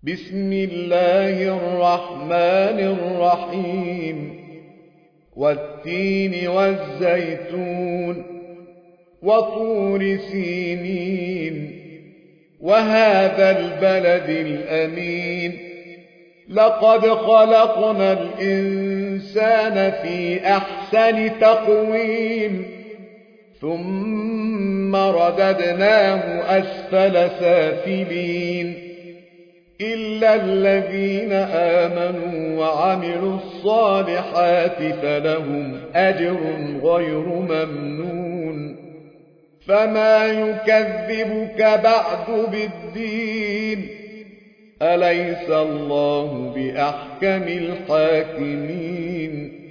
بسم الله الرحمن الرحيم والتين والزيتون وطور سينين وهذا البلد الأمين لقد خلقنا الإنسان في أحسن تقويم ثم رددناه أسفل سافلين إلا الذين آمنوا وعملوا الصالحات فلهم أجر غير ممنون فما يكذبك بعد بالدين أليس الله بأحكم الحاكمين